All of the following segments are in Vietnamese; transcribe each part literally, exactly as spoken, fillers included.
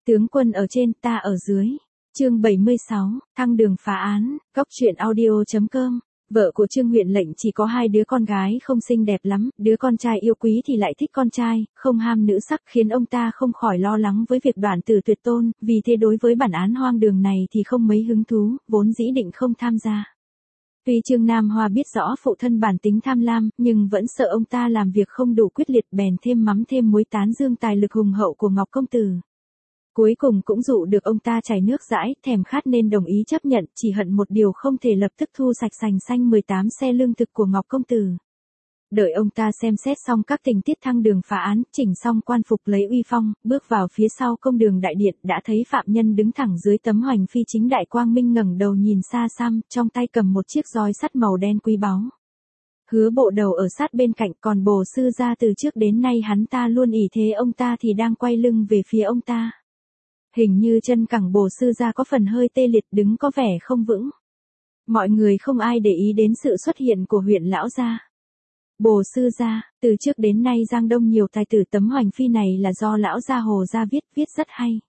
Tướng quân ở trên, ta ở dưới. Chương bảy mươi sáu, thăng đường phá án, góc truyện audio chấm com. Vợ của Trương Huyện Lệnh chỉ có hai đứa con gái không xinh đẹp lắm, đứa con trai yêu quý thì lại thích con trai, không ham nữ sắc, khiến ông ta không khỏi lo lắng với việc đoạn tử tuyệt tôn, vì thế đối với bản án hoang đường này thì không mấy hứng thú, vốn dĩ định không tham gia. Tuy Trương Nam Hoa biết rõ phụ thân bản tính tham lam, nhưng vẫn sợ ông ta làm việc không đủ quyết liệt, bèn thêm mắm thêm muối tán dương tài lực hùng hậu của Ngọc Công Tử. Cuối cùng cũng dụ được ông ta chảy nước dãi, thèm khát nên đồng ý chấp nhận, chỉ hận một điều không thể lập tức thu sạch sành xanh mười tám xe lương thực của Ngọc Công Tử. Đợi ông ta xem xét xong các tình tiết thăng đường phá án, chỉnh xong quan phục lấy uy phong, bước vào phía sau công đường đại điện, đã thấy phạm nhân đứng thẳng dưới tấm hoành phi chính đại quang minh, ngẩng đầu nhìn xa xăm, trong tay cầm một chiếc roi sắt màu đen quý báu. Hứa Bộ Đầu ở sát bên cạnh, còn Bồ Sư Gia từ trước đến nay hắn ta luôn ỷ thế ông ta thì đang quay lưng về phía ông ta. Hình như chân cẳng Bồ Sư Gia có phần hơi tê liệt, đứng có vẻ không vững. Mọi người không ai để ý đến sự xuất hiện của huyện lão gia. Bồ Sư Gia, từ trước đến nay Giang Đông nhiều tài tử, tấm hoành phi này là do lão gia Hồ gia viết, viết rất hay.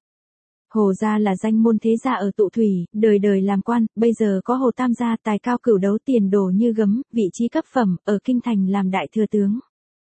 Hồ gia là danh môn thế gia ở Tụ Thủy, đời đời làm quan, bây giờ có Hồ Tam gia tài cao cửu đấu, tiền đồ như gấm, vị trí cấp phẩm, ở kinh thành làm đại thừa tướng.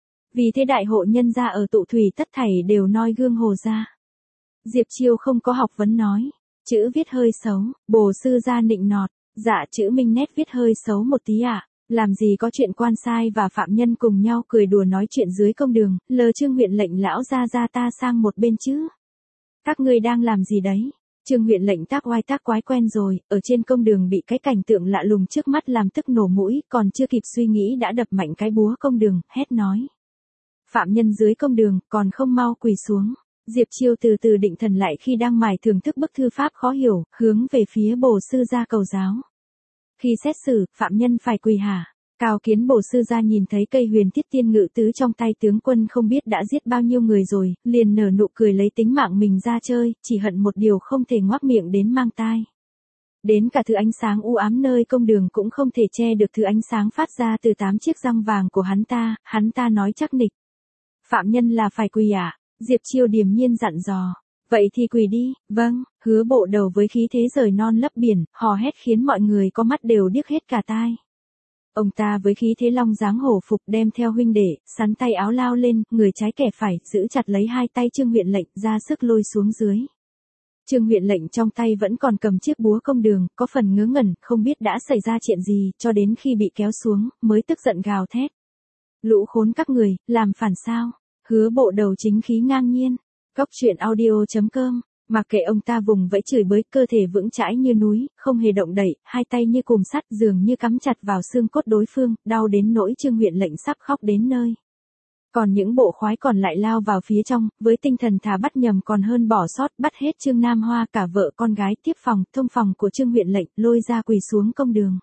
Vì thế đại hộ nhân gia ở Tụ Thủy tất thảy đều noi gương Hồ gia. Diệp Chiêu không có học vấn nói, chữ viết hơi xấu, Bồ Sư Gia nịnh nọt, dạ chữ minh nét viết hơi xấu một tí ạ. À? Làm gì có chuyện quan sai và phạm nhân cùng nhau cười đùa nói chuyện dưới công đường, lờ Trương Huyện Lệnh lão gia gia ta sang một bên chứ. Các ngươi đang làm gì đấy? Trương Huyện Lệnh tác oai tác quái quen rồi, ở trên công đường bị cái cảnh tượng lạ lùng trước mắt làm tức nổ mũi, còn chưa kịp suy nghĩ đã đập mạnh cái búa công đường, hét nói. Phạm nhân dưới công đường, còn không mau quỳ xuống. Diệp Chiêu từ từ định thần lại khi đang mải thưởng thức bức thư pháp khó hiểu, hướng về phía Bồ Sư Gia cầu giáo. Khi xét xử, phạm nhân phải quỳ hả? Cao Kiến Bồ Sư Gia nhìn thấy cây huyền thiết tiên ngự tứ trong tay tướng quân không biết đã giết bao nhiêu người rồi, liền nở nụ cười lấy tính mạng mình ra chơi, chỉ hận một điều không thể ngoác miệng đến mang tai. Đến cả thứ ánh sáng u ám nơi công đường cũng không thể che được thứ ánh sáng phát ra từ tám chiếc răng vàng của hắn ta, hắn ta nói chắc nịch. Phạm nhân là phải quỳ à? Diệp Chiêu điềm nhiên dặn dò. Vậy thì quỳ đi. Vâng. Hứa Bộ Đầu với khí thế rời non lấp biển, hò hét khiến mọi người có mắt đều điếc hết cả tai. Ông ta với khí thế long dáng hổ phục đem theo huynh đệ, sắn tay áo lao lên, người trái kẻ phải, giữ chặt lấy hai tay Trương Huyện Lệnh, ra sức lôi xuống dưới. Trương Huyện Lệnh trong tay vẫn còn cầm chiếc búa công đường, có phần ngớ ngẩn, không biết đã xảy ra chuyện gì, cho đến khi bị kéo xuống, mới tức giận gào thét. Lũ khốn các người, làm phản sao? Hứa Bộ Đầu chính khí ngang nhiên. Góc truyện audio chấm com. Mặc kệ ông ta vùng vẫy chửi bới, cơ thể vững chãi như núi, không hề động đậy, hai tay như cùm sắt dường như cắm chặt vào xương cốt đối phương, đau đến nỗi Trương Huyện Lệnh sắp khóc đến nơi. Còn những bộ khoái còn lại lao vào phía trong, với tinh thần thà bắt nhầm còn hơn bỏ sót, bắt hết Trương Nam Hoa cả vợ con gái tiếp phòng, thông phòng của Trương Huyện Lệnh, lôi ra quỳ xuống công đường.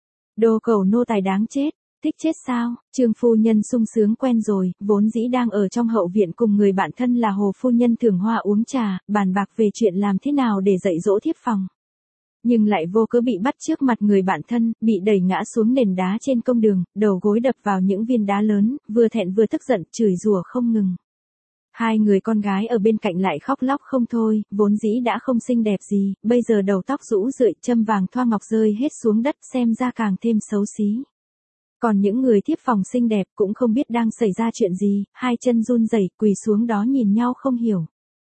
Đồ cẩu nô tài đáng chết. Thích chết sao? Trương phu nhân sung sướng quen rồi, vốn dĩ đang ở trong hậu viện cùng người bạn thân là Hồ phu nhân Thưởng Hoa uống trà, bàn bạc về chuyện làm thế nào để dạy dỗ thiếp phòng. Nhưng lại vô cớ bị bắt trước mặt người bạn thân, bị đẩy ngã xuống nền đá trên công đường, đầu gối đập vào những viên đá lớn, vừa thẹn vừa tức giận, chửi rủa không ngừng. Hai người con gái ở bên cạnh lại khóc lóc không thôi, vốn dĩ đã không xinh đẹp gì, bây giờ đầu tóc rũ rượi, châm vàng thoa ngọc rơi hết xuống đất, xem ra càng thêm xấu xí. Còn những người thiếp phòng xinh đẹp cũng không biết đang xảy ra chuyện gì, hai chân run rẩy quỳ xuống đó nhìn nhau không hiểu.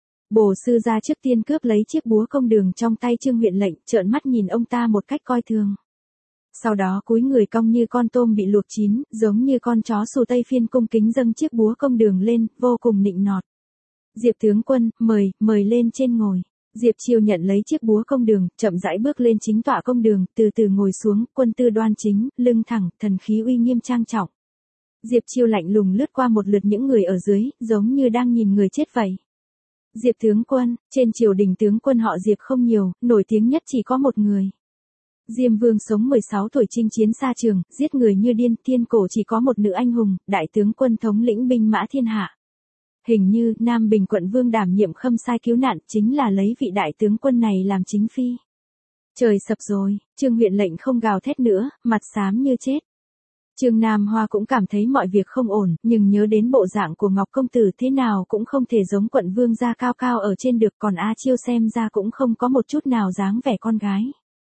Bồ Sư Gia trước tiên cướp lấy chiếc búa công đường trong tay Trương Huyện Lệnh, trợn mắt nhìn ông ta một cách coi thường. Sau đó cúi người cong như con tôm bị luộc chín, giống như con chó xù Tây Phiên cung kính dâng chiếc búa công đường lên, vô cùng nịnh nọt. Diệp tướng quân, mời, mời lên trên ngồi. Diệp Chiêu nhận lấy chiếc búa công đường, chậm rãi bước lên chính tọa công đường, từ từ ngồi xuống, quân tư đoan chính, lưng thẳng, thần khí uy nghiêm trang trọng. Diệp Chiêu lạnh lùng lướt qua một lượt những người ở dưới, giống như đang nhìn người chết vậy. Diệp tướng quân, trên triều đình tướng quân họ Diệp không nhiều, nổi tiếng nhất chỉ có một người. Diêm Vương sống mười sáu tuổi chinh chiến xa trường, giết người như điên, thiên cổ chỉ có một nữ anh hùng, đại tướng quân thống lĩnh binh mã thiên hạ. Hình như, Nam Bình quận vương đảm nhiệm khâm sai cứu nạn, chính là lấy vị đại tướng quân này làm chính phi. Trời sập rồi, Trương Huyện Lệnh không gào thét nữa, mặt xám như chết. Trương Nam Hoa cũng cảm thấy mọi việc không ổn, nhưng nhớ đến bộ dạng của Ngọc công tử thế nào cũng không thể giống quận vương gia cao cao ở trên được, còn A Chiêu xem ra cũng không có một chút nào dáng vẻ con gái.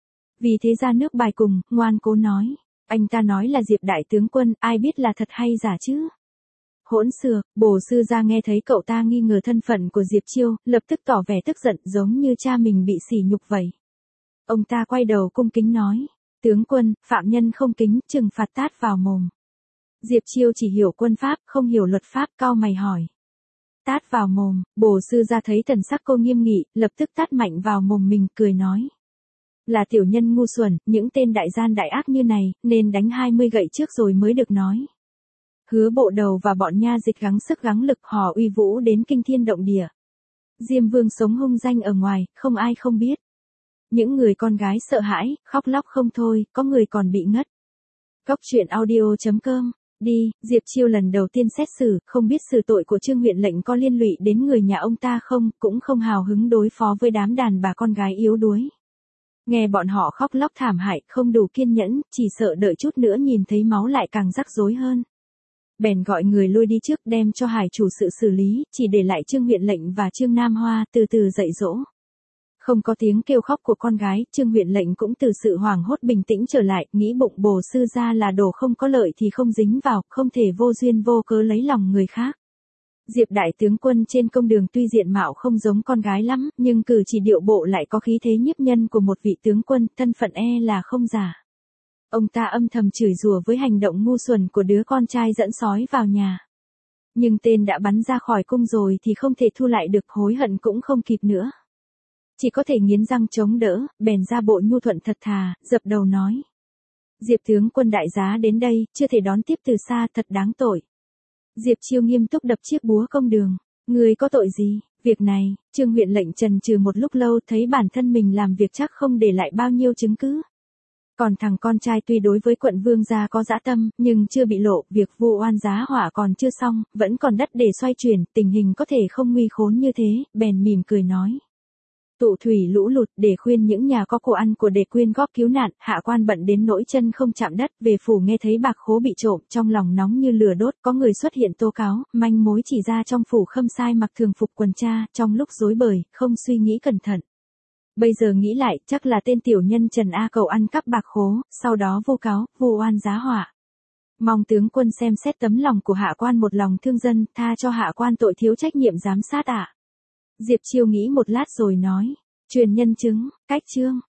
Vì thế ra nước bài cùng, ngoan cố nói. Anh ta nói là Diệp đại tướng quân, ai biết là thật hay giả chứ? Hỗn xược, bổ sư gia nghe thấy cậu ta nghi ngờ thân phận của Diệp Chiêu, lập tức tỏ vẻ tức giận giống như cha mình bị sỉ nhục vậy. Ông ta quay đầu cung kính nói. Tướng quân, phạm nhân không kính, trừng phạt tát vào mồm. Diệp Chiêu chỉ hiểu quân pháp, không hiểu luật pháp, cau mày hỏi. Tát vào mồm, bổ sư gia thấy thần sắc cô nghiêm nghị, lập tức tát mạnh vào mồm mình, cười nói. Là tiểu nhân ngu xuẩn, những tên đại gian đại ác như này, nên đánh hai mươi gậy trước rồi mới được nói. Hứa Bộ Đầu và bọn nha dịch gắng sức gắng lực hò uy vũ đến kinh thiên động địa. Diêm Vương sống hung danh ở ngoài, không ai không biết. Những người con gái sợ hãi, khóc lóc không thôi, có người còn bị ngất. Góc truyện audio chấm com. Đi, Diệp Chiêu lần đầu tiên xét xử, không biết xử tội của Trương huyện lệnh có liên lụy đến người nhà ông ta không, cũng không hào hứng đối phó với đám đàn bà con gái yếu đuối. Nghe bọn họ khóc lóc thảm hại, không đủ kiên nhẫn, chỉ sợ đợi chút nữa nhìn thấy máu lại càng rắc rối hơn. Bèn gọi người lui đi trước đem cho Hải chủ sự xử lý, chỉ để lại Trương huyện lệnh và Trương Nam Hoa từ từ dạy dỗ. Không có tiếng kêu khóc của con gái, Trương huyện lệnh cũng từ sự hoảng hốt bình tĩnh trở lại, nghĩ bụng bổ sư gia là đồ không có lợi thì không dính vào, không thể vô duyên vô cớ lấy lòng người khác. Diệp đại tướng quân trên công đường tuy diện mạo không giống con gái lắm, nhưng cử chỉ điệu bộ lại có khí thế nhiếp nhân của một vị tướng quân, thân phận e là không giả. Ông ta âm thầm chửi rủa với hành động ngu xuẩn của đứa con trai dẫn sói vào nhà. Nhưng tên đã bắn ra khỏi cung rồi thì không thể thu lại được, hối hận cũng không kịp nữa. Chỉ có thể nghiến răng chống đỡ, bèn ra bộ nhu thuận thật thà, dập đầu nói. Diệp tướng quân đại giá đến đây, chưa thể đón tiếp từ xa, thật đáng tội. Diệp Chiêu nghiêm túc đập chiếc búa công đường. Người có tội gì? Việc này, Trương huyện lệnh chần chừ một lúc lâu, thấy bản thân mình làm việc chắc không để lại bao nhiêu chứng cứ. Còn thằng con trai tuy đối với quận vương gia có dã tâm, nhưng chưa bị lộ, việc vu oan giá họa còn chưa xong, vẫn còn đất để xoay chuyển, tình hình có thể không nguy khốn như thế, bèn mỉm cười nói. Tụ thủy lũ lụt, để khuyên những nhà có của ăn của để quyên góp cứu nạn, hạ quan bận đến nỗi chân không chạm đất, về phủ nghe thấy bạc khố bị trộm, trong lòng nóng như lửa đốt, có người xuất hiện tố cáo, manh mối chỉ ra trong phủ Khâm Sai mặc thường phục quần tra, trong lúc rối bời, không suy nghĩ cẩn thận. Bây giờ nghĩ lại, chắc là tên tiểu nhân Trần A cầu ăn cắp bạc khố, sau đó vu cáo, vu oan giá họa. Mong tướng quân xem xét tấm lòng của hạ quan một lòng thương dân, tha cho hạ quan tội thiếu trách nhiệm giám sát ạ. À. Diệp Chiêu nghĩ một lát rồi nói, truyền nhân chứng, cách chương,